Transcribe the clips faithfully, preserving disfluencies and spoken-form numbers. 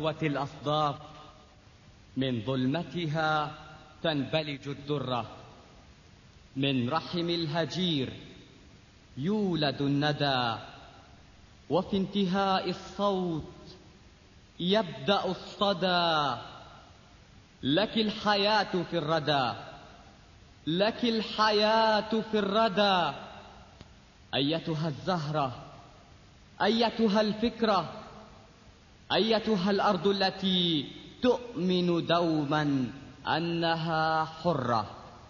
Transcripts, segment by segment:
ذروة الأصداف، من ظلمتها تنبلج الدرة، من رحم الهجير يولد الندى، وفي انتهاء الصوت يبدأ الصدى. لك الحياة في الردى، لك الحياة في الردى، أيتها الزهرة، أيتها الفكرة، أيتها الأرض التي تؤمن دوما أنها حرة.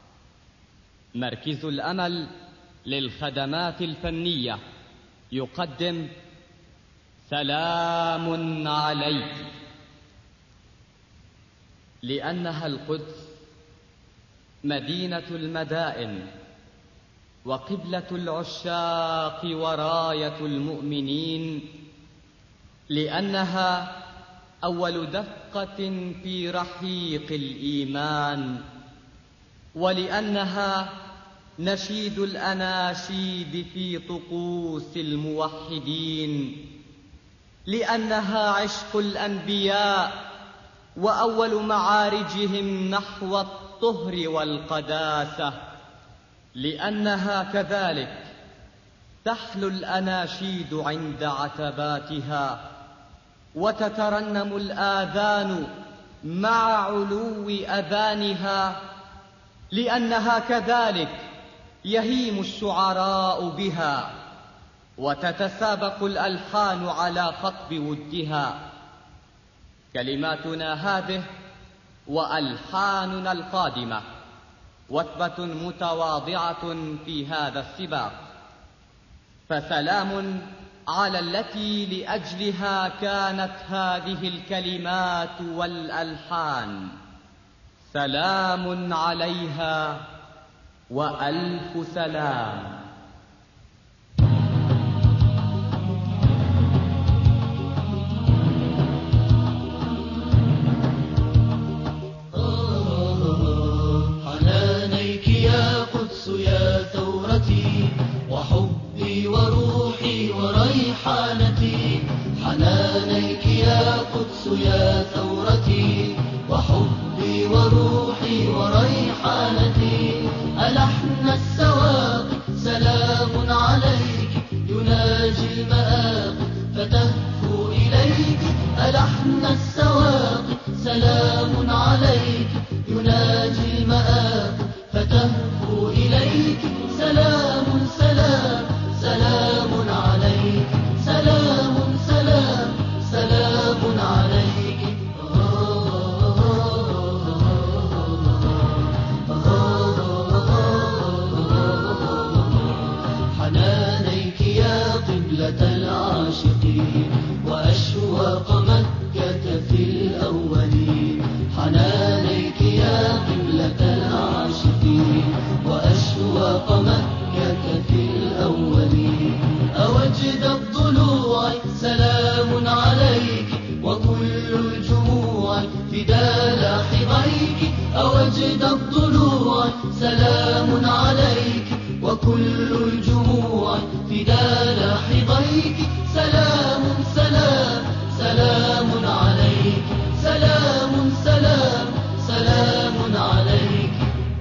مركز الأمل للخدمات الفنية يقدم سلام عليك، لأنها القدس مدينة المدائن وقبلة العشاق وراية المؤمنين، لأنها أول دفقة في رحيق الإيمان، ولأنها نشيد الأناشيد في طقوس الموحدين، لأنها عشق الأنبياء وأول معارجهم نحو الطهر والقداسة، لأنها كذلك تحلو الأناشيد عند عتباتها وتترنم الآذان مع علو أذانها، لأنها كذلك يهيم الشعراء بها وتتسابق الألحان على خطب ودها. كلماتنا هذه وألحاننا القادمة وثبة متواضعة في هذا السباق، فسلام على التي لأجلها كانت هذه الكلمات والألحان، سلام عليها وألف سلام. حنانيك يا قدس يا ثورتي وحبي وروحي وريحانتي، حنانيك يا قدس يا ثورتي وحبي وروحي وريحانتي. ألحن السواق سلام عليك يناجي المآب فتهفو إليك، ألحن السواق سلام عليك يناجي المآب فتهفو إليك. سلام سلام سلام عليك، سلام سلام سلام عليك. حنانيك يا قبلة العاشقين وأشواق مكة في الأولين، حنانيك يا قبلة العاشقين وأشواق مكة في الأولين. أوجد الضلوع سلام عليك وكل الجموع فدا لاحظيك، أوجد الضلوع سلام عليك وكل الجموع فدا لاحظيك. سلام سلام سلام عليك، سلام سلام سلام عليك.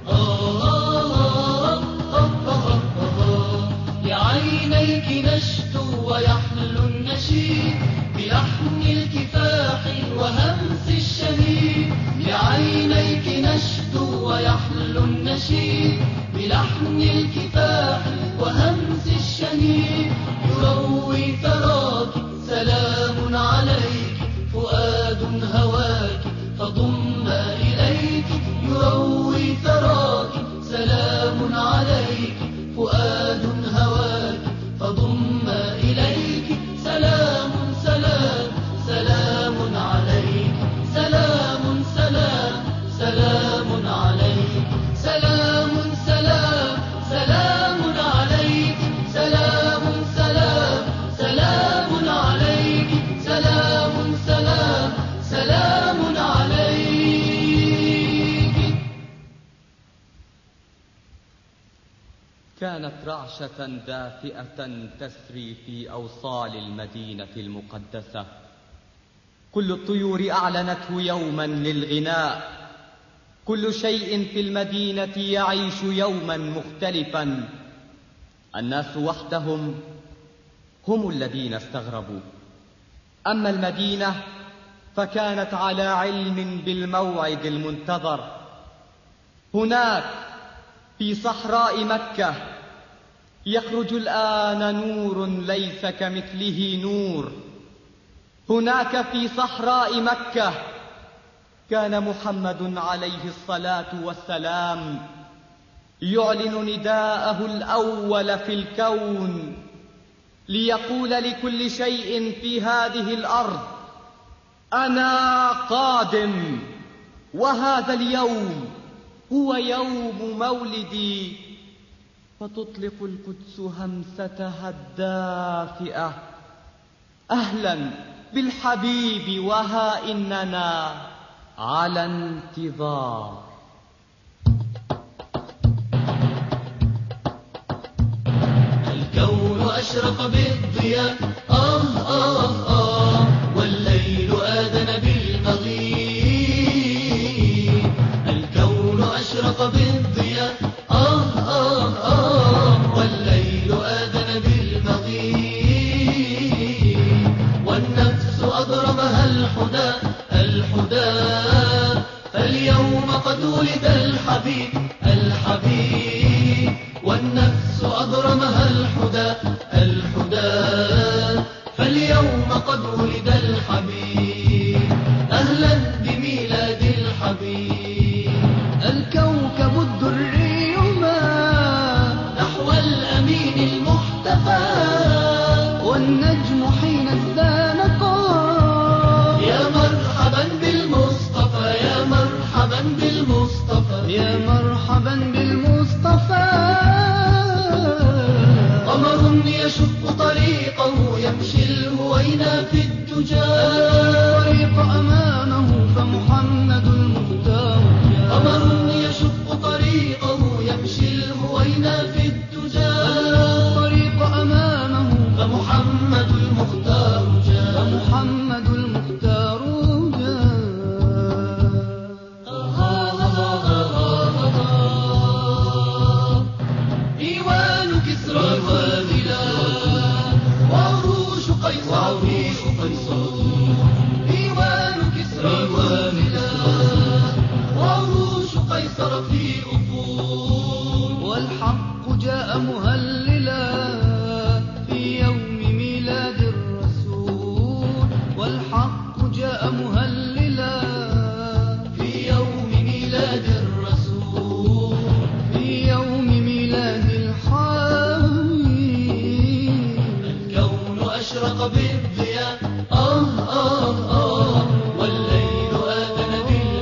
لعينيك نشدو ويحلو النشيد بلحن الكفاح وهمس الشهيد، لعينيك نشدو ويحلو النشيد بلحن الكفاح وهمس الشهيد. يروي ثراك سلام عليك فؤاد هواك فضم إليك، يروي ثراك سلام عليك فؤاد هواك فضم إليك. سلام سلام سلام عليك، سلام سلام سلام عليك، سلام سلام سلام عليك، سلام سلام سلام عليك، سلام سلام سلام عليك. كانت رعشة دافئة تسري في أوصال المدينة المقدسة، كل الطيور أعلنته يوما للغناء، كل شيء في المدينة يعيش يوما مختلفا. الناس وحدهم هم الذين استغربوا، أما المدينة فكانت على علم بالموعد المنتظر. هناك في صحراء مكة يخرج الآن نور ليس كمثله نور. هناك في صحراء مكة كان محمد عليه الصلاة والسلام يعلن نداءه الأول في الكون، ليقول لكل شيء في هذه الأرض: أنا قادم، وهذا اليوم هو يوم مولدي. فتطلق القدس همستها الدافئة: أهلا بالحبيب، وها إننا على انتظار. الكون أشرق بالضياء، آه آه آه، والليل آذن بالمغيب. الكون أشرق بالضياء، آه آه آه، والليل آذن بالمغيب. والنفس أضرمها الحدى الحدى، فاليوم قد ولد الحبيب الحبيب. والنفس أضرمها الحدى الحدى، فاليوم قد ولد الحبيب. أهلا بميلاد الحبيب. الكوكب الدري ما نحو الأمين المحتفى، والنجم حين ازدان قام. يا مرحبا بالمصطفى، يا مرحبا بالمصطفى، يا مرحبا بالمصطفى. قمر يشق طريقه يمشي الهوينا في الدجى، الطريق أمامه فمحمد المختار. قمر يشق طريقه يمشي الهوينا في الدجى، الطريق أمامه فمحمد المختار جاء، فمحمد المختار جاء. إيوان كسرى وهلال، وعروش قيصر في أفول. إيوان كسرى وهلال، وعروش قيصر في أفول. والحق جاء مهللا في يوم ميلاد الرسول. والحق جاء مهللا في يوم ميلاد الرسول، في يوم ميلاد الحبيب. الكون أشرق بالضياء، آه آه آه، والليل آذن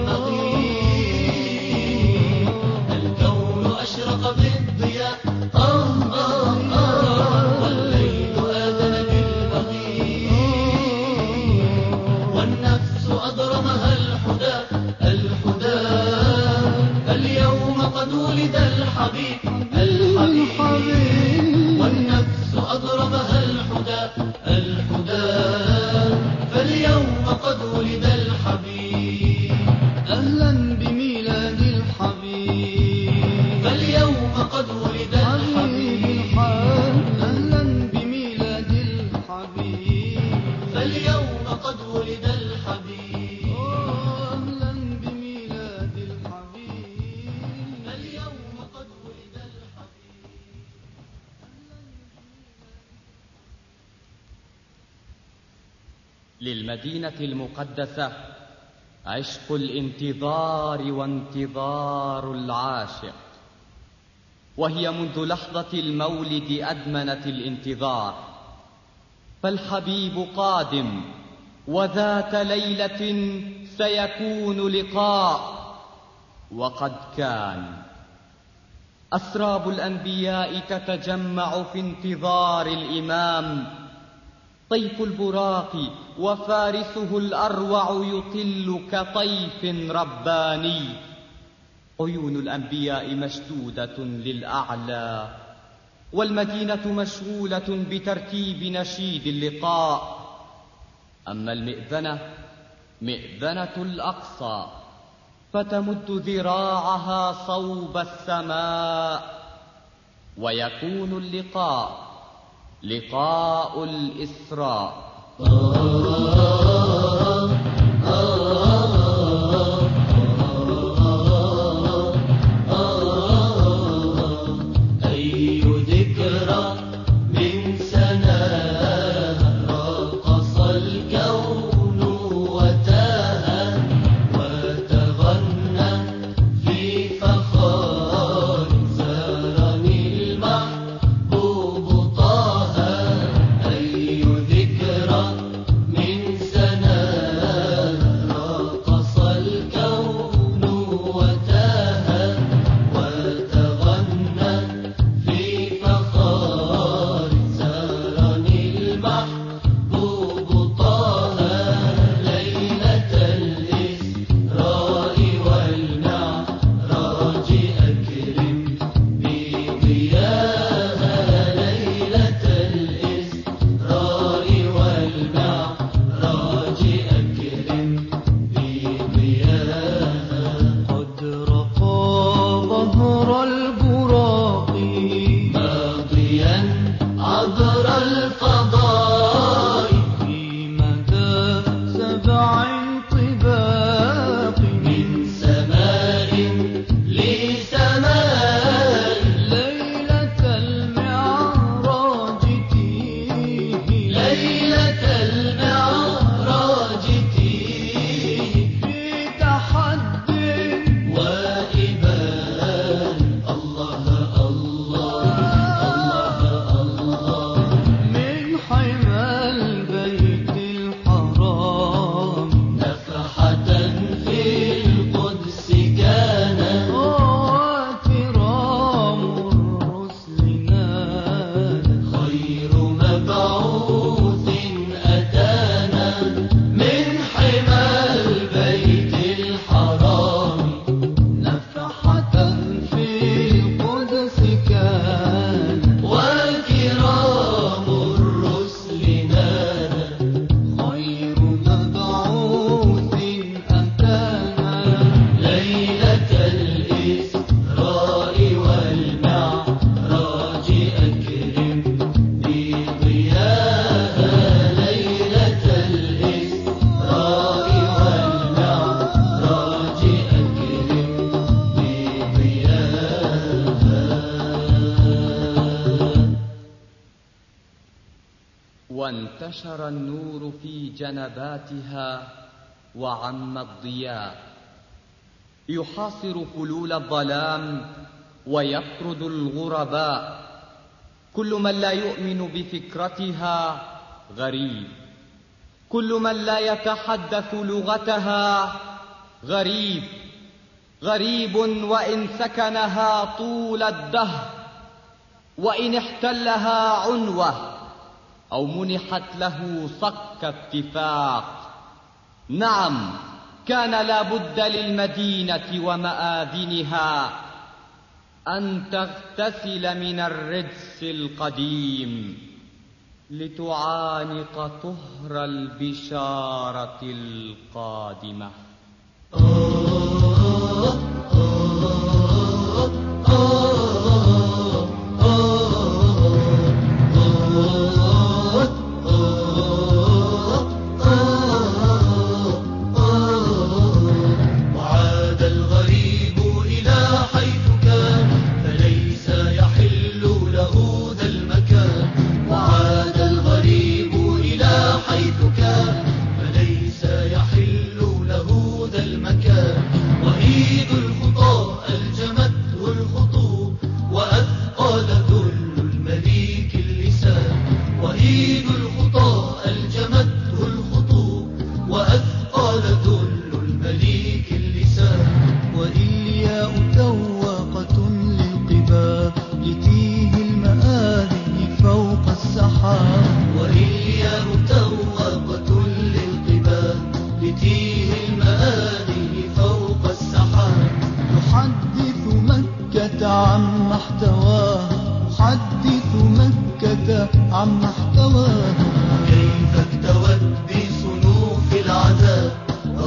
بالمغيب. الكون أشرق بالضياء، آه آه آه، والليل آذن بالمغيب. والنفس أضرمها الحدى الحدى، فاليوم قد ولد الحبيب الحبيب. والنفس أضرمها الحدى الحدى، فاليوم قد ولد الحبيب. أهلا بميلاد الحبيب، فاليوم قد ولد الحبيب. أهلا بميلاد الحبيب، فاليوم قد ولد الحبيب. أهلا بميلاد الحبيب، فاليوم قد ولد الحبيب. للمدينة المقدسة عشق الانتظار وانتظار العاشق، وهي منذ لحظة المولد أدمنت الانتظار. فالحبيب قادم، وذات ليلة سيكون لقاء، وقد كان. أسراب الأنبياء تتجمع في انتظار الإمام. طيف البراق وفارسه الأروع يطل كطيف رباني. عيون الأنبياء مشدودة للأعلى، والمدينة مشغولة بترتيب نشيد اللقاء. أما المئذنة مئذنة الأقصى فتمد ذراعها صوب السماء، ويكون اللقاء لقاء الإسراء. أي ذكرى من سناها رقص الكون وتاها وتغنى في فخار زارني المحبوب طه. أي ذكرى من سناها رقص الكون وتاها وتغنى في فخار زارني المحبوب طه. ليلة الإسراء والمعراج أكرم بضياها. ليلة الإسراء والمعراج أكرم بضياها. قد رقى ظهر البراق ماضيا عبر الفضاء في مدى سبع طباق من سماء لسماء. ليلة المعراج تيه ليلة المعراج تيه في تحد وإبان. الله الله الله الله من حمى البيت الحرام نفحة في القدس كان وكرام الرسل نال. خير مبعوث أتانا من حمى البيت الحرام نفحة في القدس كان وكرام الرسل نال. خير مبعوث أتانا. ليلة الإسراء والمعراج أكرم بضياها. ليلة الإسراء والمعراج أكرم بضياها. وانتشر النور في جنباتها وعم الضياء، يحاصر فلول الظلام ويطرد الغرباء. كل من لا يؤمن بفكرتها غريب، كل من لا يتحدث لغتها غريب. غريب وإن سكنها طول الدهر، وإن احتلها عنوة أو منحت له صك اتفاق. نعم، كان لا بد للمدينة ومآذنها أن تغتسل من الرجس القديم لتعانق طهر البشارة القادمة. وعاد الغريب إلى حيث كان فليس يحل له ذا المكان. وعاد الغريب إلى حيث كان فليس يحل له ذا المكان. وهيد الخطى ألجمته الخطوب وأثقل ذل المليك اللسان. وهيد الخطى ألجمته الخطوب وأثقل ذل المليك اللسان. وإلياء تواقة للقباب لتيه المآذن فوق السحاب. وإلياء تواقة للقباب لتيه المآذن فوق السحاب. يحدث مكة عما احتواها. يحدث مكة عما احتواها. كيف اكتوت بصنوف العذاب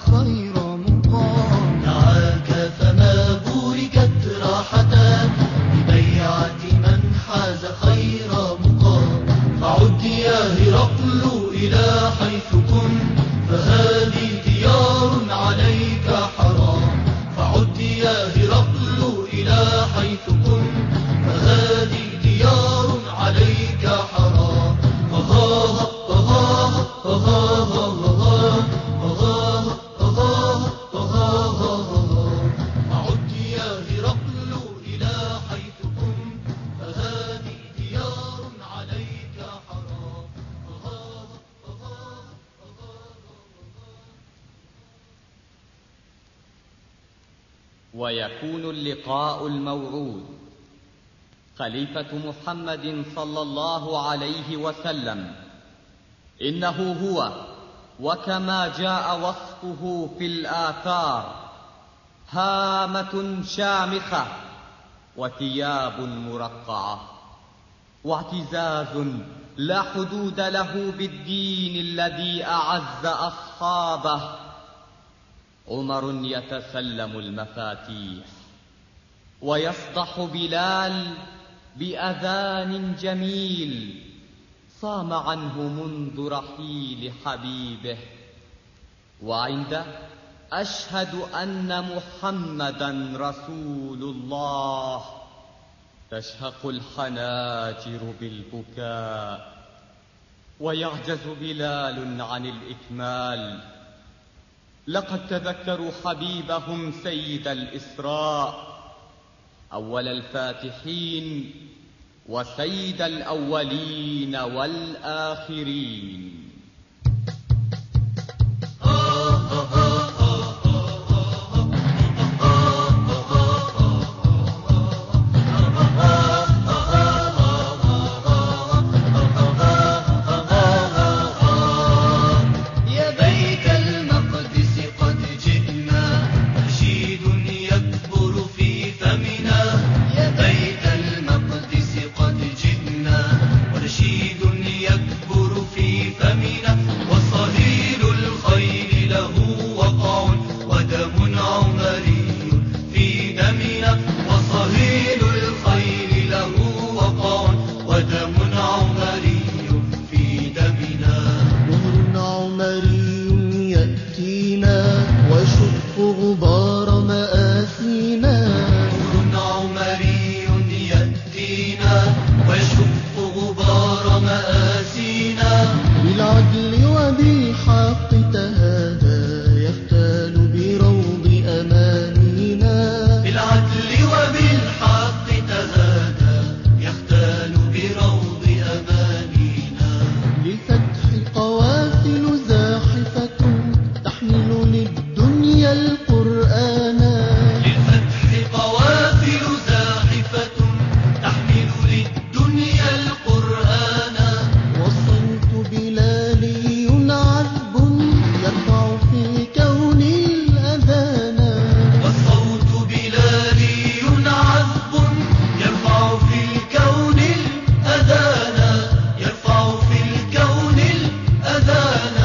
خير مقام. دعاك فما بوركت راحتان ببيعة من حاز خير مقام. فعد يا هرقل إلى حيث كنت فهذه ديار عليك حرام. فعد يا هرقل إلى حيث كنت فهذه ديار عليك حرام. أها أها أها أها أها أها أها. فعد يا هرقل إلى حيث كنت فهذه ديار عليك حرام. ويكون اللقاء الموعود. خليفة محمد صلى الله عليه وسلم إنه هو وكما جاء وصفه في الآثار: هامة شامخة وثياب مرقعة واعتزاز لا حدود له بالدين الذي أعز أصحابه. عمر يتسلم المفاتيح ويصدح بلال بأذان جميل صام عنه منذ رحيل حبيبه. وعنده أشهد أن محمدا رسول الله تشهق الحناجر بالبكاء ويعجز بلال عن الإكمال. لقد تذكروا حبيبهم سيد الإسراء أول الفاتحين وسيد الأولين والآخرين. غبار مآسينا. نور عمري يأتينا ويشق غبار مآسينا. بالعدل وبالحق تهادى يختال بروض أمانينا. بالعدل وبالحق تهادى يختال بروض أمانينا. للفتح قوافل زاحفة تحمل للدنيا القرآن. للفتح قوافل زاحفة تحمل للدنيا القرآن. وصوت بلالي عذب يرفع في الكون الأذان. وصوت بلالي عذب يرفع في الكون الأذان. يرفع في الكون الأذان.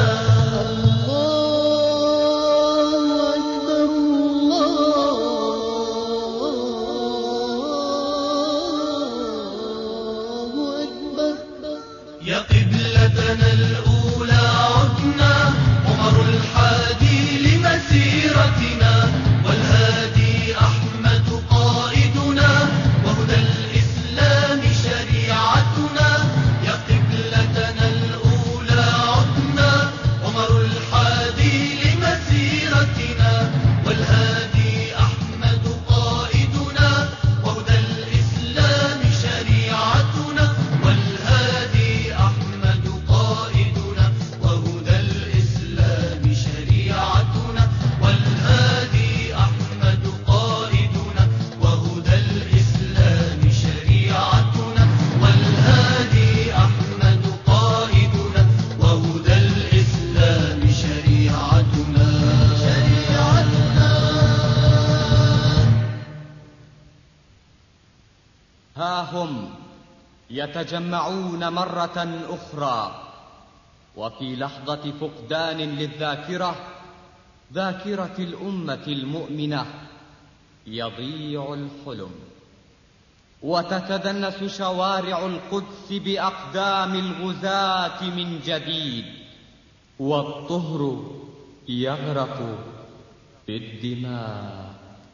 يا قبلتنا الأولى عدنا عمر الحادي لمسيرتنا. والهادي أحمد قائدنا وهدى الإسلام شريعتنا. يا قبلتنا الأولى عدنا عمر الحادي لمسيرتنا. والهادي أحمد قائدنا وهدى الإسلام شريعتنا. والهادي أحمد قائدنا وهدى الإسلام شريعتنا. والهادي أحمد قائدنا وهدى الإسلام شريعتنا. والهادي أحمد قائدنا وهدى الإسلام شريعتنا. شريعتنا. ها هم يتجمعون مرة أخرى وفي لحظة فقدان للذاكرة ذاكرة الأمة المؤمنة يضيع الحلم، وتتدنس شوارع القدس بأقدام الغزاة من جديد، والطهر يغرق في الدماء.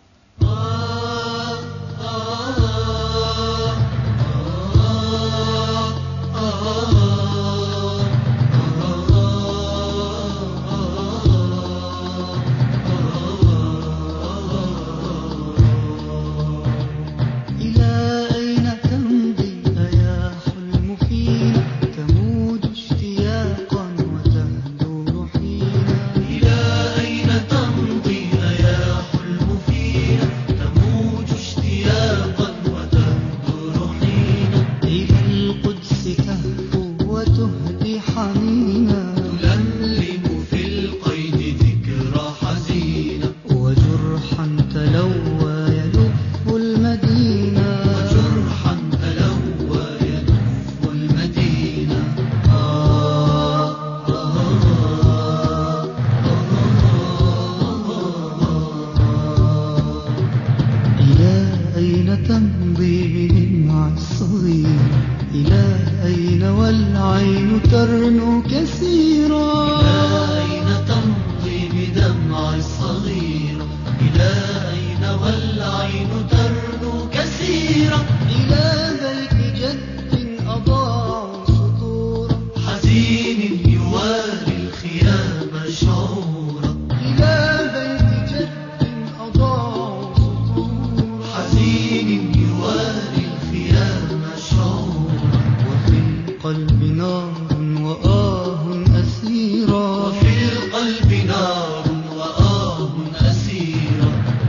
ترنو كثيرا. إلى أين تمضي بدمع الصغيرة؟ إلى أين والعين ترنو كثيرا؟ إلى بيت جد أضاعوا سطورا، حزين يواري الخيام شعورا. إلى بيت جد أضاعوا سطورا، حزين يواري الخيام شعورا. وفي القلب نار وآه أسيرا، وفي القلب نار وآه أسيرا.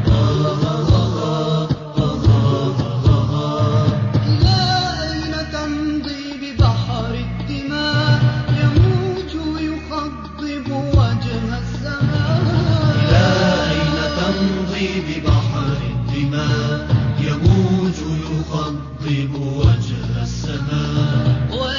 إلى أين تمضي ببحر الدماء يموج يخضب وجه السماء؟ إلى أين تمضي ببحر الدماء يموج يخضب وجه السماء؟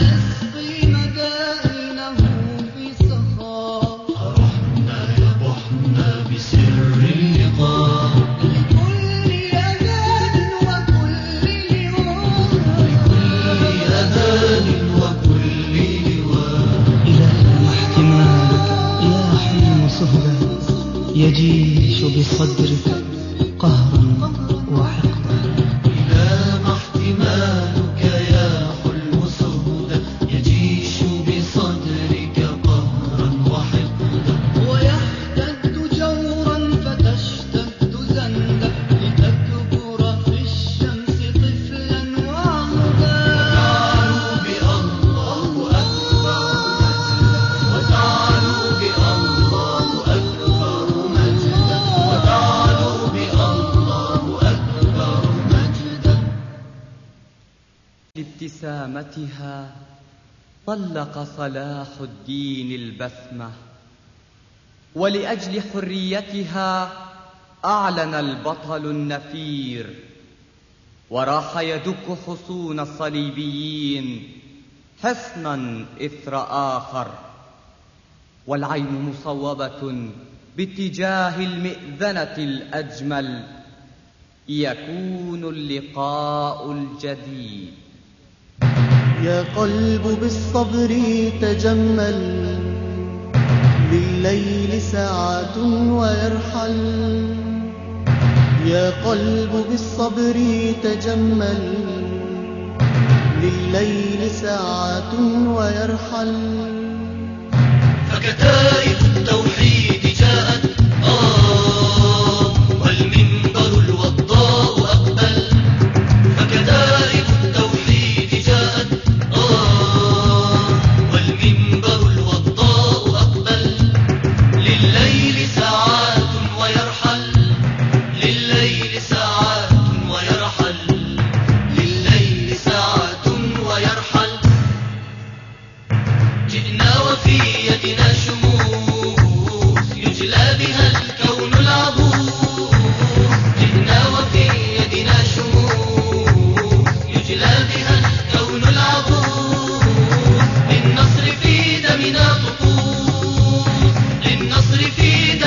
يجيش بصدرك قهرا وحقدا. إلى ما احتمالك يا حلم سودا، يجيش بصدرك قهرا وحقدا. ويحتد جورا فتشتد زندا، لتكبر في الشمس طفلا وعهدا. وتعلو بالله أكبر مجدا، وتعلو بالله أكبر مجدا، وتعلو بالله أكبر مجدا. لابتسامتها طلق صلاح الدين البسمة، ولأجل حريتها أعلن البطل النفير، وراح يدك حصون الصليبيين حصنا إثر آخر، والعين مصوبة باتجاه المئذنة الأجمل. يكون اللقاء الجديد. يا قلب بالصبر تجمل، لليل ساعات ويرحل. يا قلب بالصبر تجمل، لليل ساعات ويرحل. فكتائب التوحيد جاءت آه والمنبر الوضاء أقبل. فكتائب التوحيد جاءت آه والمنبر الوضاء أقبل. لليل ساعات ويرحل، لليل ساعات ويرحل، لليل ساعات ويرحل. جئنا وفي يدنا شموع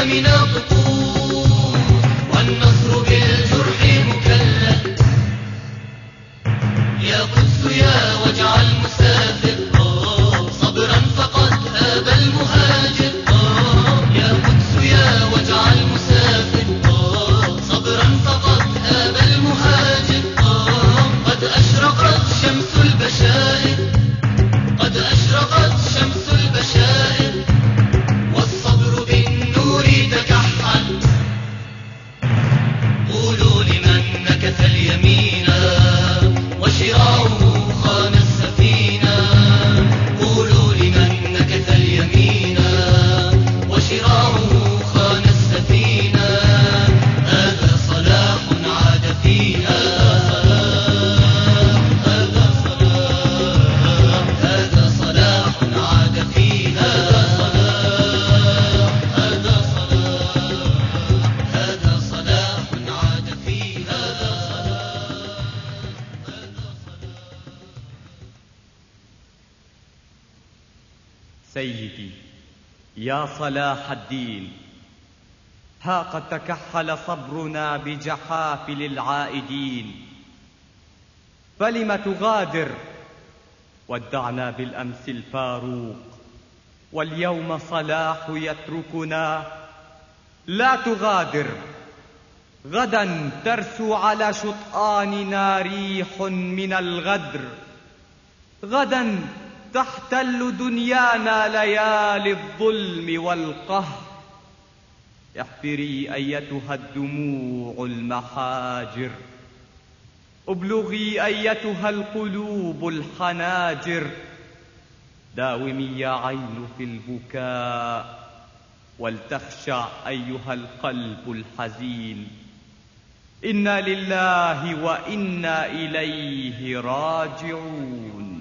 من الطقوس والنصر بالجرح مكلل. يا قدس يا وجع المسافر صبرا فقد هاب المهاجر. يا قدس يا وجع المسافر صبرا فقد هاب المهاجر. قد أشرقت شمس البشائر قد أشرقت شمس البشائر والصبر بالنور تكحل. قولوا لمن نكث اليمين وشراعه خان السفينة. قولوا لمن نكث اليمين وشراعه خان السفينة. هذا صلاح عاد فيها هذا صلاح هذا صلاح عاد فيها هذا صلاح هذا صلاح عاد فيها. سيدي يا صلاح الدين، ها قد تكحل صبرنا بجحافل العائدين. فلم تغادر؟ ودعنا بالأمس الفاروق واليوم صلاح يتركنا. لا تغادر، غدا ترسو على شطآننا ريح من الغدر. غدا تحتل دنيانا ليالي الظلم والقهر. احفري أيتها الدموع المحاجر، ابلغي أيتها القلوب الحناجر. داومي يا عين في البكاء ولتخشع أيها القلب الحزين. إنا لله وإنا إليه راجعون.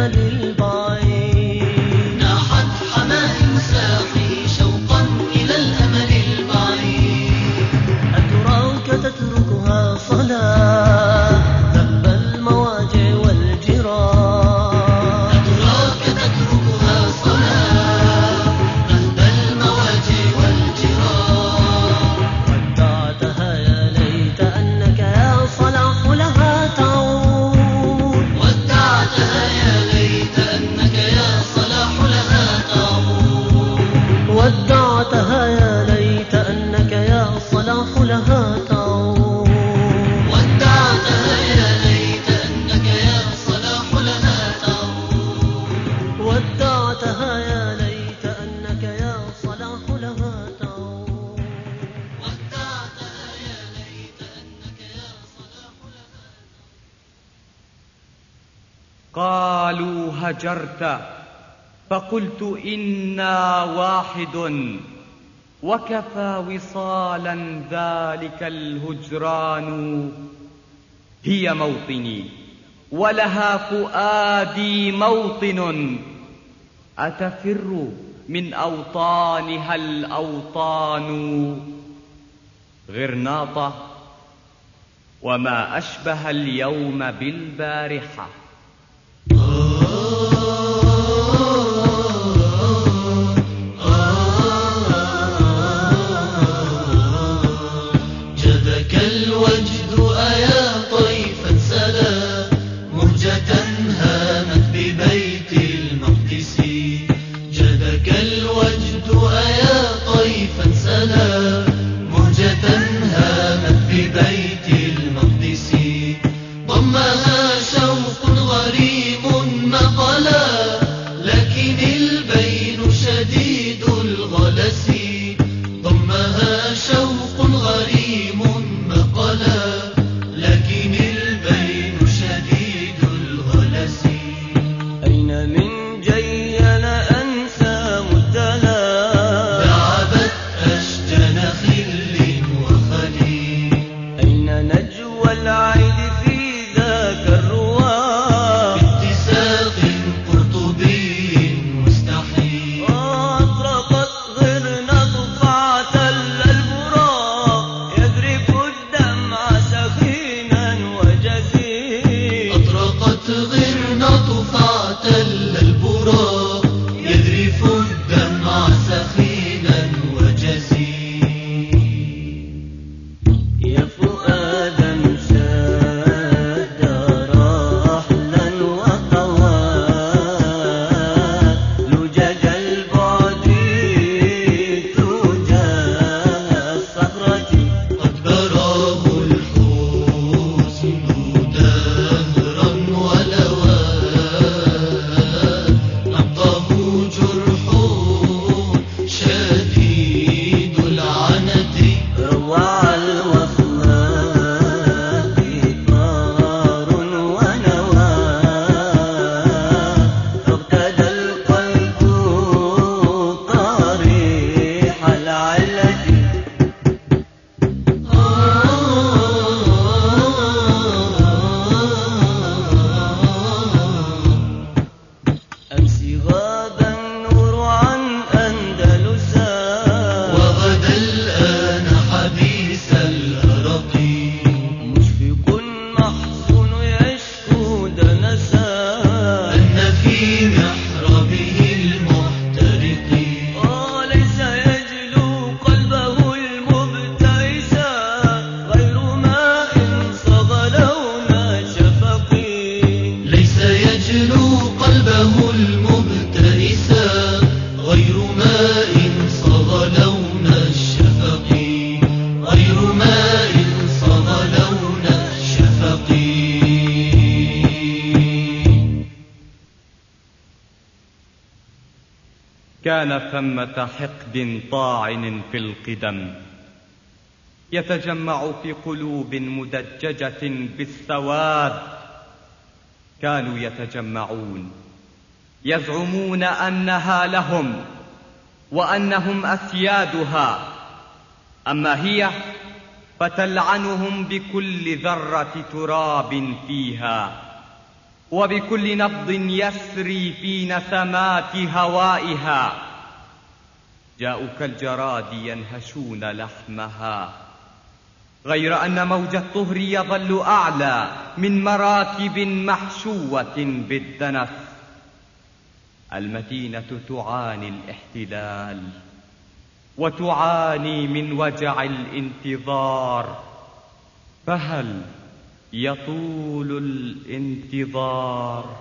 الأمل البعيد. ناحت حمائم ساحي شوقا إلى الأمل البعيد. أتراك تتركها صلاة ذنب المواجع والجراح. أتراك تتركها صلاة ذنب المواجع والجراح. ودعتها يا ليت أنك يا صلاح لها تعود. ودعتها يا ليت أنك يا صلاح لها تعود. ودعتها يا ليت أنك يا صلاح لها تعود. ودعتها يا ليت أنك يا صلاح لها تعود. ودعتها يا ليت أنك يا صلاح لها تعود. ودعتها يا ليت أنك يا صلاح لها. قالوا هجرت، فقلت إنا واحد، وكفى وصالا ذلك الهجران. هي موطني ولها فؤادي موطن، أتفر من أوطانها الأوطان. غرناطة، وما أشبه اليوم بالبارحة. جدك الوجد أيا طيفا سلا مهجة هامت ببيت المقدس. جدك الوجد أيا طيفا سلا مهجة هامت ببيت المقدس. ضمها شوق غريم مقلا لكن البين شديد الغلس. ضمها شوق غريم مقلا لكن البين شديد الغلس. أين من جيّن أنسى مدلا تعبت أشجن خل وخليل. أين نجوى العيد في ذاك الرواق باتساق قرطبي مستحيل. أطرقت غرنة فعة البراق يذرف الدمع سخينا وجزيل. أطرقت غرنة فاعتل البراق يذرف الدمع سخينا وجزيل. يا فؤادا شاد رحلا وطوى لجج البعد تجاه الصخرة. قد براه الحسن دهرا ولواه. نبضه جرح شديد العنة. روع الوصلات طار ونوى اغتدى القلب طريح العلة. أمس غاب النور عن أندلسا وغدا الآن حبيس الأرقي. مشفق محزون يشكو دنسا أن في محرابه المحترق. آه ليس يجلو قلبه المبتئسا غير ماء صغ لون شفق. ليس يجلو قلبه المبتئسا غير ماء صغ لون الشفق. غير ماء صغ لون الشفق. كان ثمة حقد طاعن في القدم، يتجمع في قلوب مدججة بالسواد. كانوا يتجمعون يزعمون أنها لهم وأنهم أسيادها، أما هي فتلعنهم بكل ذرة تراب فيها. وبكل نبض يسري في نسمات هوائها جاءوا كالجراد ينهشون لحمها، غير أن موج الطهر يظل أعلى من مراكب محشوة بالدنس. المدينة تعاني الاحتلال وتعاني من وجع الانتظار، فهل يطول الانتظار؟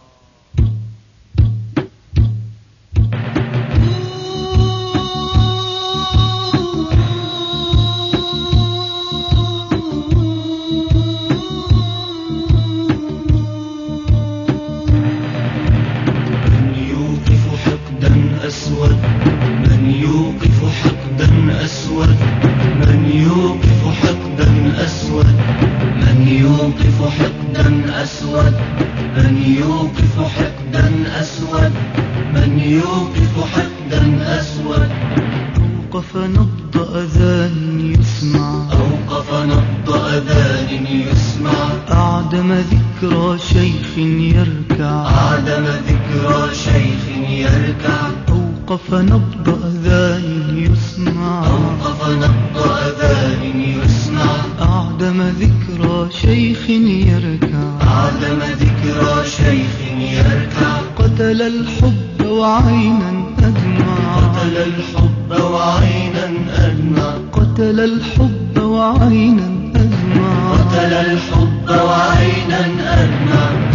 أسود من يوقف حقدا أسود من يوقف حقدا أسود من يوقف حقدا أسود من يوقف حقدا أسود من يوقف حقدا أسود. أوقف نبض أذان يسمع أوقف نبض أذان يسمع أعدم ذكرى شيخ يركع أعدم ذكرى شيخ يركع أوقف نبض أذان يسمع أوقف نبض أذان يسمع أعدم ذكرى شيخ يركع أعدم ذكرى شيخ يركع قتل الحب وعينا أدمع قتل الحب وعينا أدمع قتل الحب وعينا أدمع قتل الحب وعينا أدمع.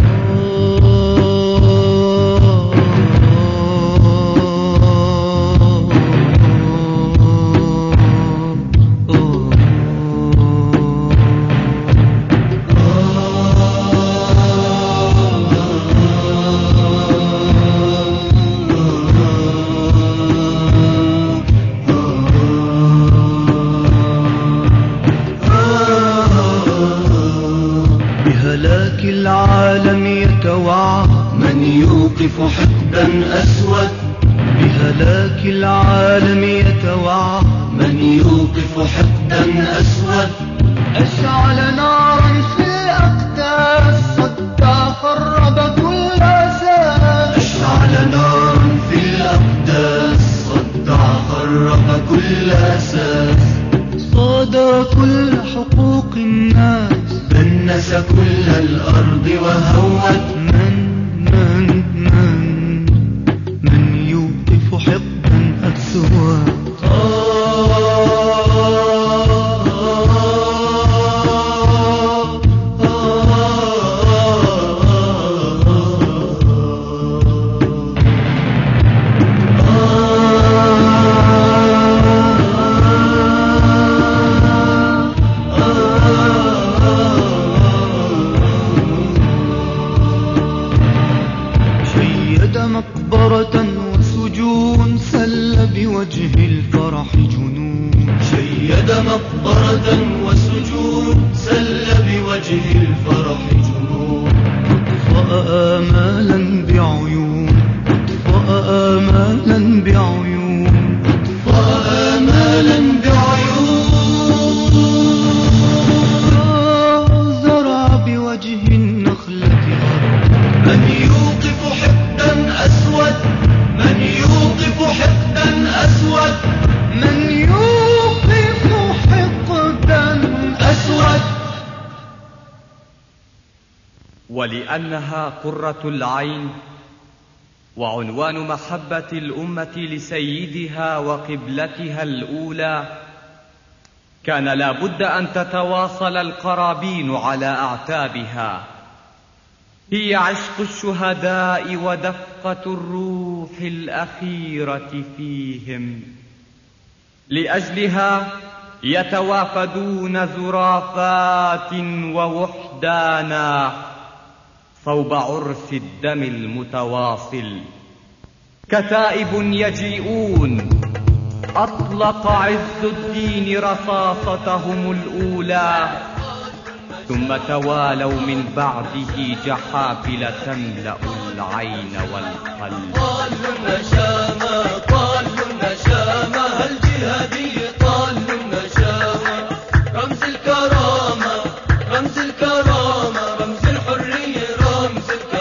بهلاك العالم يتوعى من يوقف حقدا أسود بهلاك العالم يتوعى من يوقف حقدا أسود. أشعل نارا في الأقداس صدى خرب كل أساس أشعل نارا في الأقداس صدى خرب كل أساس صادر كل حقوق الناس دنس كل الأرض وهوت. من من من من يوقف حقدا أسود مقبرة وسجون سل بوجه الفرح جنون شيد مقبرة وسجون سل بوجه الفرح جنون أطفأ آمالا بعيون أطفأ آمالا بعيون أطفأ آمالا بعيون زرع بوجه النخلة أرض. من يوقف حقدا أسود من يوقف حقدا أسود من يوقف حقدا أسود. ولأنها قرة العين وعنوان محبة الأمة لسيدها وقبلتها الأولى، كان لا بد أن تتواصل القرابين على أعتابها. هي عشق الشهداء ودفقة الروح الأخيرة فيهم. لأجلها يتوافدون زرافات ووحدانا صوب عرس الدم المتواصل. كتائب يجيئون أطلق عز الدين رصاصتهم الأولى، ثم توالوا من بعده جحافل تملأ العين والقلب. طال النشامة طال النشامة الجهادي طال النشامة رمز الكرامة رمز الكرامة رمز الحرية رمز الكرامة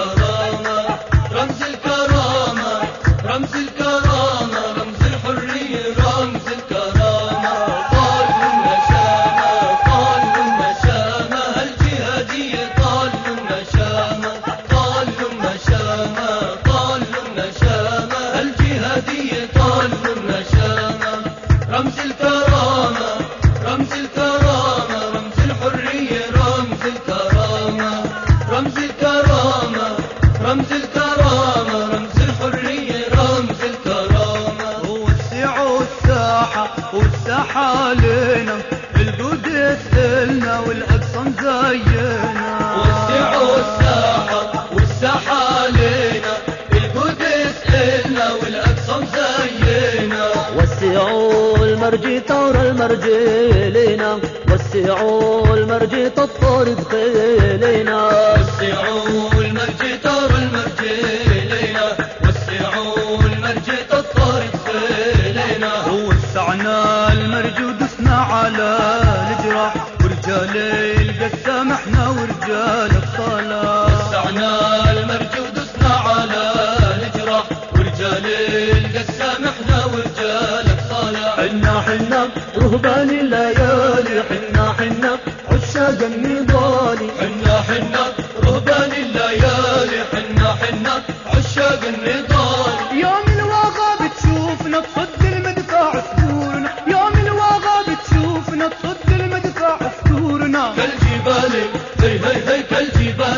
الكرامة رمز الكرامة رمز الكرامة رمز الحرية رمز الكرامة. وسعوا الساحة والساحة لنا القدس إلنا والأقصى مزينا. وسعوا الساحة والساحة لنا القدس إلنا والأقصى مزينا. وسعوا المرج ثور المرج لنا وسعوا المرج الطور دخيلنا. وسعوا المرج ثور المرج لنا وسعوا المرج الطور دخيلنا. وسعنا المرج ودسنا على الجراح ورجال القسام احنا ورجال الصلاة. وسعنا المرج ودسنا على الجراح ورجال القسام احنا ورجال الصلاة. حنا حنا رهبان الليالي حنا حنا عشاق النضال. حنا حنا رهبان الليالي حنا حنا عشاق النضال. يوم الواغى بتشوفنا تصد المدفع صدورنا يوم الواغى بتشوفنا تصد المدفع صدورنا. كالجبال هي هي هي كالجبال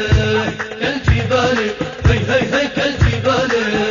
كالجبال هي هي هي كالجبال.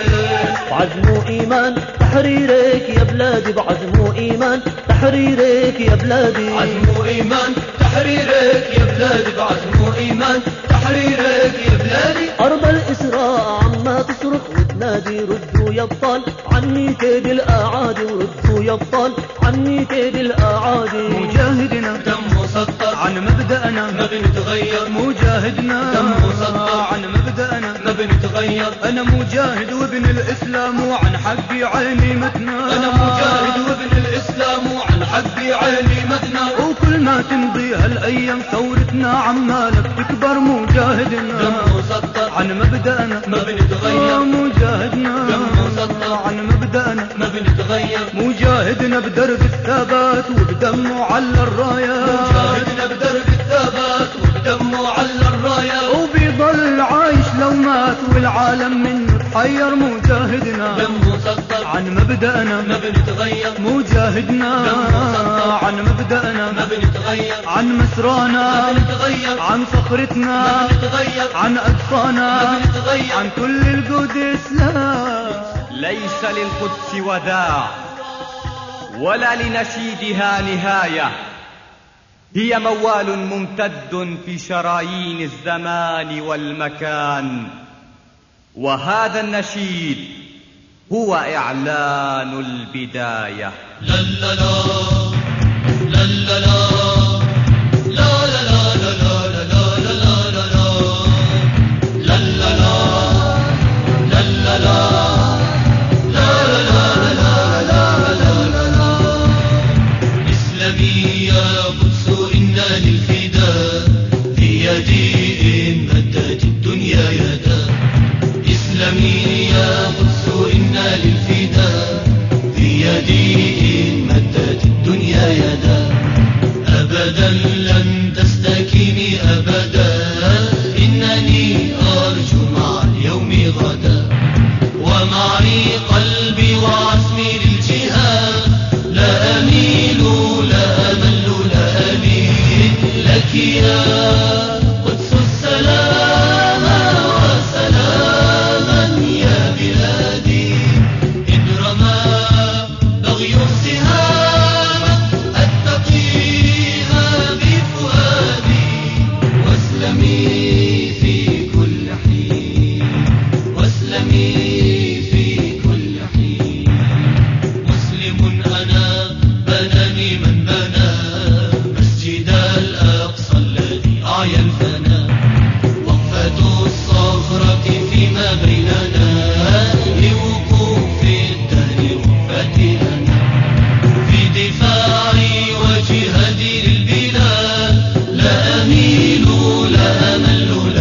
بعزم إيمان تحريرك يا بلادي بعزم إيمان تحريرك يا بلادي. عزم إيمان تحريرك يا بلادي بعزم إيمان تحريرك يا بلادي. أرض الإسراء عما تصرخ وتنادي ردوا يا ابطال عني كيد الأعادي وردوا يا ابطال عني كيد الأعادي. مجاهدنا دم مسطر عن مبدأنا ما بنتغير. مجاهدنا دم مسطر عن مبدأنا ما بنتغير. أنا مجاهد وابن الإسلام وعن حقي عيني متنا. أنا مجاهد وابن الإسلام وعن حقي عيني مدنا. وكل ما تمضي هالأيام ثورتنا عمالك تكبر مجاهدنا. دم مسطر عن مبدأنا ما بنتغير. مجاهدنا دم مسطر عن مبدأنا ما بنتغير. مجاهدنا بدرب الثبات وبدمه على الرايات. مجاهدنا بدرب الثبات وبدمه على الرايات. وبيضل عايش لو مات والعالم منه تحير مجاهدنا. دم مسطر عن مبدأنا ما بنتغير. مجاهدنا عن مبدأنا ما بنتغير. عن مسرانا ما بنتغير. عن صخرتنا ما بنتغير. عن أقصانا ما بنتغير. عن كل القدس. لا ليس للقدس وداع ولا لنشيدها نهاية، هي موال ممتد في شرايين الزمان والمكان. وهذا النشيد هو إعلان البداية. لا لا لا لا لا لا لا لا لا لا لا لا لا لا لا لا لا لا اسلمي يا قدس إنا للفداء في يدي مدت الدنيا يدا. اسلمي يا قدس إنا للفداء في يدي مدت الدنيا يدا. أبدا لن تستكيني أبدا إنني أرجو مع اليوم غدا. ومعي قلبي وعزمي للجهاد لا أميل لا أمل لا أميل لك يا قدس السلام وسلاما يا بلادي. إن رمى بغي السهام أتقيها بفؤادي. واسلمي في كل حين واسلمي في كل حين. مسلم أنا بناني من بنى مسجد الأقصى الذي أعيا الفنا. وقفة الصخرة فيما بيننا لوقوف الدهر وقفتي أنا. في دفاعي وجهادي للبلاد لا أميل لا أمل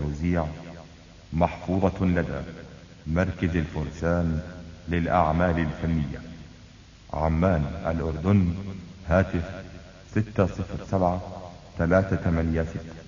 والتوزيع محفوظة لدى مركز الفرسان للأعمال الفنية، عمان الأردن. هاتف ستة صفر سبعة ثلاثة ثمانية ستة.